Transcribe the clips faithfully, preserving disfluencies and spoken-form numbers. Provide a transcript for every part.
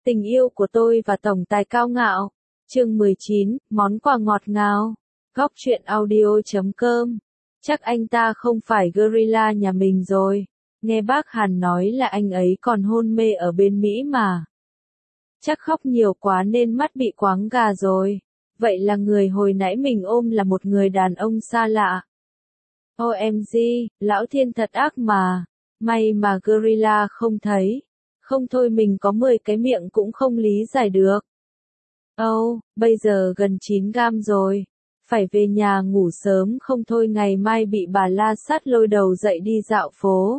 Tình yêu của tôi và tổng tài cao ngạo. Chương mười chín, món quà ngọt ngào. Góc truyện audio chấm com. Chắc anh ta không phải gorilla nhà mình rồi. Nghe bác Hàn nói là anh ấy còn hôn mê ở bên Mỹ mà. Chắc khóc nhiều quá nên mắt bị quáng gà rồi. Vậy là người hồi nãy mình ôm là một người đàn ông xa lạ. ô em giê, lão thiên thật ác mà. May mà gorilla không thấy. Không thôi mình có mười cái miệng cũng không lý giải được. Âu, oh, bây giờ gần chín gam rồi. Phải về nhà ngủ sớm không thôi ngày mai bị bà la sát lôi đầu dậy đi dạo phố.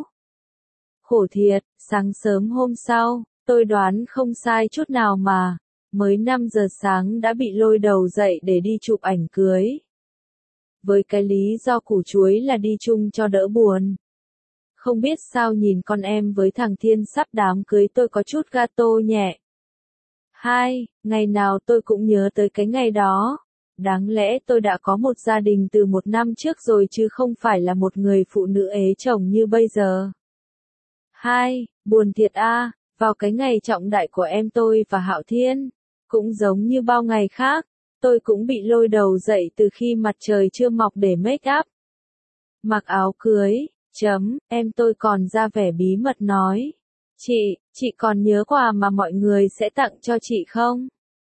Khổ thiệt, sáng sớm hôm sau, tôi đoán không sai chút nào mà. Mới năm giờ sáng đã bị lôi đầu dậy để đi chụp ảnh cưới. Với cái lý do củ chuối là đi chung cho đỡ buồn. Không biết sao nhìn con em với thằng Thiên sắp đám cưới tôi có chút gato nhẹ. Hai, ngày nào tôi cũng nhớ tới cái ngày đó. Đáng lẽ tôi đã có một gia đình từ một năm trước rồi chứ không phải là một người phụ nữ ế chồng như bây giờ. Hai, buồn thiệt a, à, vào cái ngày trọng đại của em tôi và Hạo Thiên, cũng giống như bao ngày khác, tôi cũng bị lôi đầu dậy từ khi mặt trời chưa mọc để make up. Mặc áo cưới. Chấm, em tôi còn ra vẻ bí mật nói. Chị, chị còn nhớ quà mà mọi người sẽ tặng cho chị không?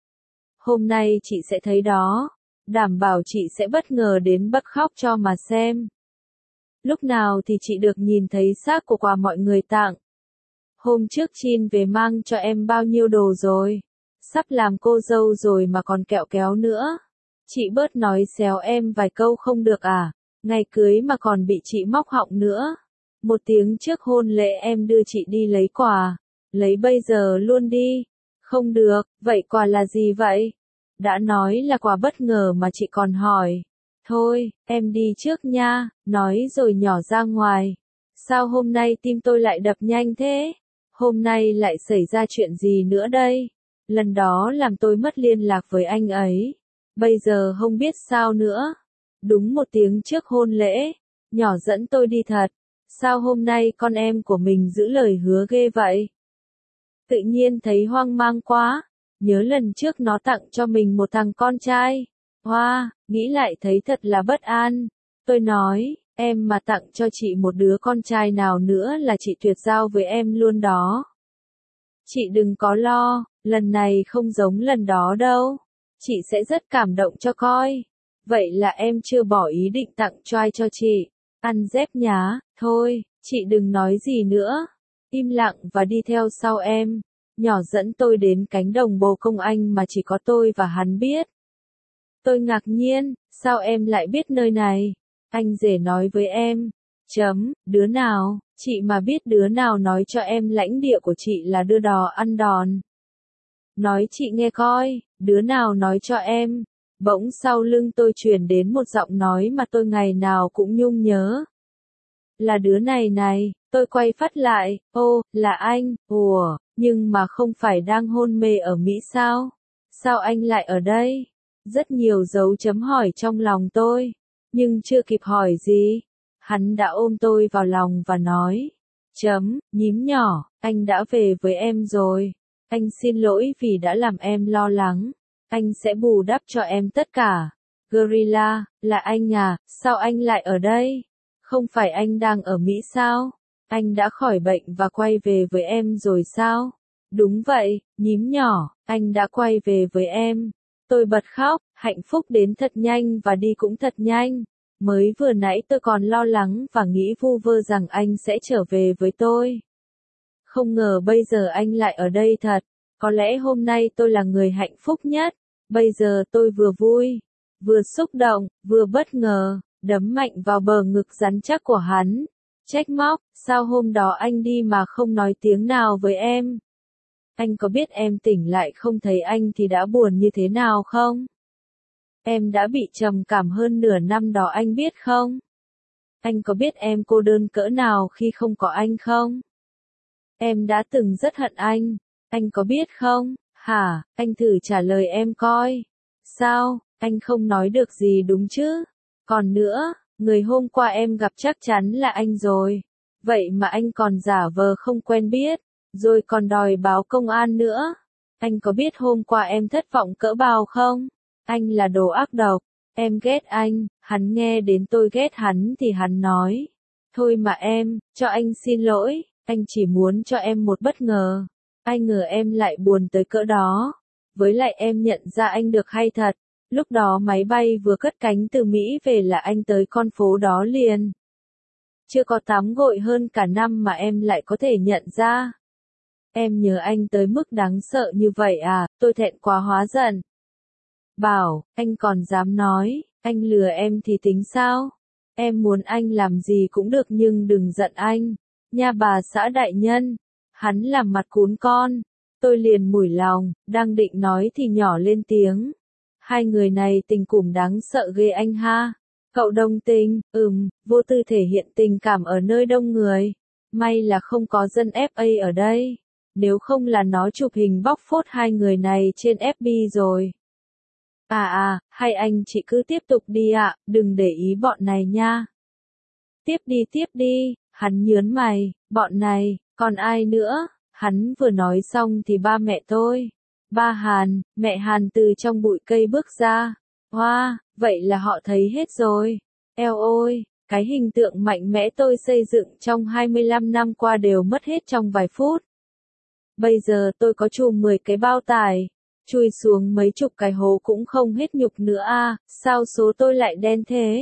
Hôm nay chị sẽ thấy đó. Đảm bảo chị sẽ bất ngờ đến bật khóc cho mà xem. Lúc nào thì chị được nhìn thấy xác của quà mọi người tặng. Hôm trước Chin về mang cho em bao nhiêu đồ rồi. Sắp làm cô dâu rồi mà còn kẹo kéo nữa. Chị bớt nói xéo em vài câu không được à? Ngày cưới mà còn bị chị móc họng nữa. Một tiếng trước hôn lễ em đưa chị đi lấy quà. Lấy bây giờ luôn đi. Không được, vậy quà là gì vậy? Đã nói là quà bất ngờ mà chị còn hỏi. Thôi, em đi trước nha, nói rồi nhỏ ra ngoài. Sao hôm nay tim tôi lại đập nhanh thế? Hôm nay lại xảy ra chuyện gì nữa đây? Lần đó làm tôi mất liên lạc với anh ấy. Bây giờ không biết sao nữa. Đúng một tiếng trước hôn lễ, nhỏ dẫn tôi đi thật. Sao hôm nay con em của mình giữ lời hứa ghê vậy? Tự nhiên thấy hoang mang quá. Nhớ lần trước nó tặng cho mình một thằng con trai. Hoa, wow, nghĩ lại thấy thật là bất an. Tôi nói, em mà tặng cho chị một đứa con trai nào nữa là chị tuyệt giao với em luôn đó. Chị đừng có lo, lần này không giống lần đó đâu. Chị sẽ rất cảm động cho coi. Vậy là em chưa bỏ ý định tặng trai cho chị. Ăn dép nhá, thôi, chị đừng nói gì nữa. Im lặng và đi theo sau em. Nhỏ dẫn tôi đến cánh đồng bồ công anh mà chỉ có tôi và hắn biết. Tôi ngạc nhiên, sao em lại biết nơi này? Anh rể nói với em. Chấm, đứa nào, chị mà biết đứa nào nói cho em lãnh địa của chị là đưa đò ăn đòn. Nói chị nghe coi, đứa nào nói cho em. Bỗng sau lưng tôi truyền đến một giọng nói mà tôi ngày nào cũng nhung nhớ. Là đứa này này, tôi quay phát lại, ô, là anh, ủa, nhưng mà không phải đang hôn mê ở Mỹ sao? Sao anh lại ở đây? Rất nhiều dấu chấm hỏi trong lòng tôi, nhưng chưa kịp hỏi gì. Hắn đã ôm tôi vào lòng và nói, chấm, nhím nhỏ, anh đã về với em rồi. Anh xin lỗi vì đã làm em lo lắng. Anh sẽ bù đắp cho em tất cả. Gorilla, là anh à, sao anh lại ở đây? Không phải anh đang ở Mỹ sao? Anh đã khỏi bệnh và quay về với em rồi sao? Đúng vậy, nhím nhỏ, anh đã quay về với em. Tôi bật khóc, hạnh phúc đến thật nhanh và đi cũng thật nhanh. Mới vừa nãy tôi còn lo lắng và nghĩ vu vơ rằng anh sẽ trở về với tôi. Không ngờ bây giờ anh lại ở đây thật. Có lẽ hôm nay tôi là người hạnh phúc nhất. Bây giờ tôi vừa vui, vừa xúc động, vừa bất ngờ, đấm mạnh vào bờ ngực rắn chắc của hắn. Trách móc, sao hôm đó anh đi mà không nói tiếng nào với em? Anh có biết em tỉnh lại không thấy anh thì đã buồn như thế nào không? Em đã bị trầm cảm hơn nửa năm đó anh biết không? Anh có biết em cô đơn cỡ nào khi không có anh không? Em đã từng rất hận anh, anh có biết không? Hả, anh thử trả lời em coi. Sao, anh không nói được gì đúng chứ? Còn nữa, người hôm qua em gặp chắc chắn là anh rồi. Vậy mà anh còn giả vờ không quen biết, rồi còn đòi báo công an nữa. Anh có biết hôm qua em thất vọng cỡ bao không? Anh là đồ ác độc. Em ghét anh. Hắn nghe đến tôi ghét hắn thì hắn nói. Thôi mà em, cho anh xin lỗi. Anh chỉ muốn cho em một bất ngờ. Ai ngờ em lại buồn tới cỡ đó. Với lại em nhận ra anh được hay thật. Lúc đó máy bay vừa cất cánh từ Mỹ về là anh tới con phố đó liền. Chưa có tắm gội hơn cả năm mà em lại có thể nhận ra. Em nhớ anh tới mức đáng sợ như vậy à, tôi thẹn quá hóa giận. Bảo, anh còn dám nói, anh lừa em thì tính sao? Em muốn anh làm gì cũng được nhưng đừng giận anh. Nha bà xã đại nhân. Hắn làm mặt cún con. Tôi liền mủi lòng, đang định nói thì nhỏ lên tiếng. Hai người này tình cùm đáng sợ ghê anh ha. Cậu đồng tình, ừm, vô tư thể hiện tình cảm ở nơi đông người. May là không có dân ép a ở đây. Nếu không là nó chụp hình bóc phốt hai người này trên ép bê rồi. À à, hay anh chị cứ tiếp tục đi ạ, đừng để ý bọn này nha. Tiếp đi tiếp đi, hắn nhớn mày, bọn này, còn ai nữa? Hắn vừa nói xong thì ba mẹ tôi. Ba Hàn, mẹ Hàn từ trong bụi cây bước ra. Hoa, wow, vậy là họ thấy hết rồi. Eo ôi, cái hình tượng mạnh mẽ tôi xây dựng trong hai mươi lăm năm qua đều mất hết trong vài phút. Bây giờ tôi có chùm mười cái bao tải. Chui xuống mấy chục cái hố cũng không hết nhục nữa à, sao số tôi lại đen thế?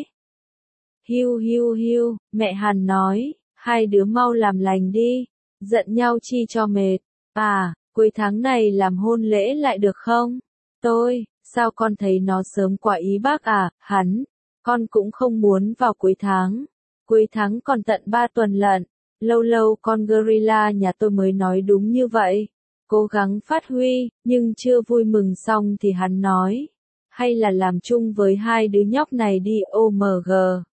Hiu hiu hiu, mẹ Hàn nói, hai đứa mau làm lành đi, giận nhau chi cho mệt. À, cuối tháng này làm hôn lễ lại được không? Tôi, sao con thấy nó sớm quá ý bác à, hắn, con cũng không muốn vào cuối tháng. Cuối tháng còn tận ba tuần lận, lâu lâu con gorilla nhà tôi mới nói đúng như vậy. Cố gắng phát huy, nhưng chưa vui mừng xong thì hắn nói. Hay là làm chung với hai đứa nhóc này đi ô em giê.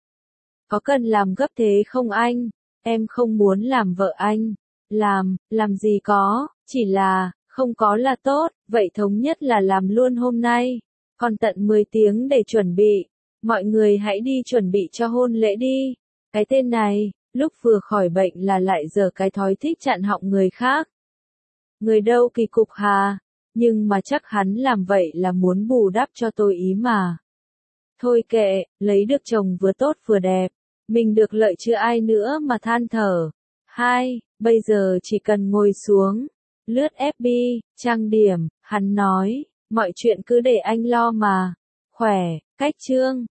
Có cần làm gấp thế không anh? Em không muốn làm vợ anh. Làm, làm gì có, chỉ là, không có là tốt, vậy thống nhất là làm luôn hôm nay. Còn tận mười tiếng để chuẩn bị. Mọi người hãy đi chuẩn bị cho hôn lễ đi. Cái tên này, lúc vừa khỏi bệnh là lại giở cái thói thích chặn họng người khác. Người đâu kỳ cục hà, nhưng mà chắc hắn làm vậy là muốn bù đắp cho tôi ý mà. Thôi kệ, lấy được chồng vừa tốt vừa đẹp, mình được lợi chứ ai nữa mà than thở. Hai, bây giờ chỉ cần ngồi xuống, lướt ép bê, trang điểm, hắn nói, mọi chuyện cứ để anh lo mà. Khỏe, cách chương.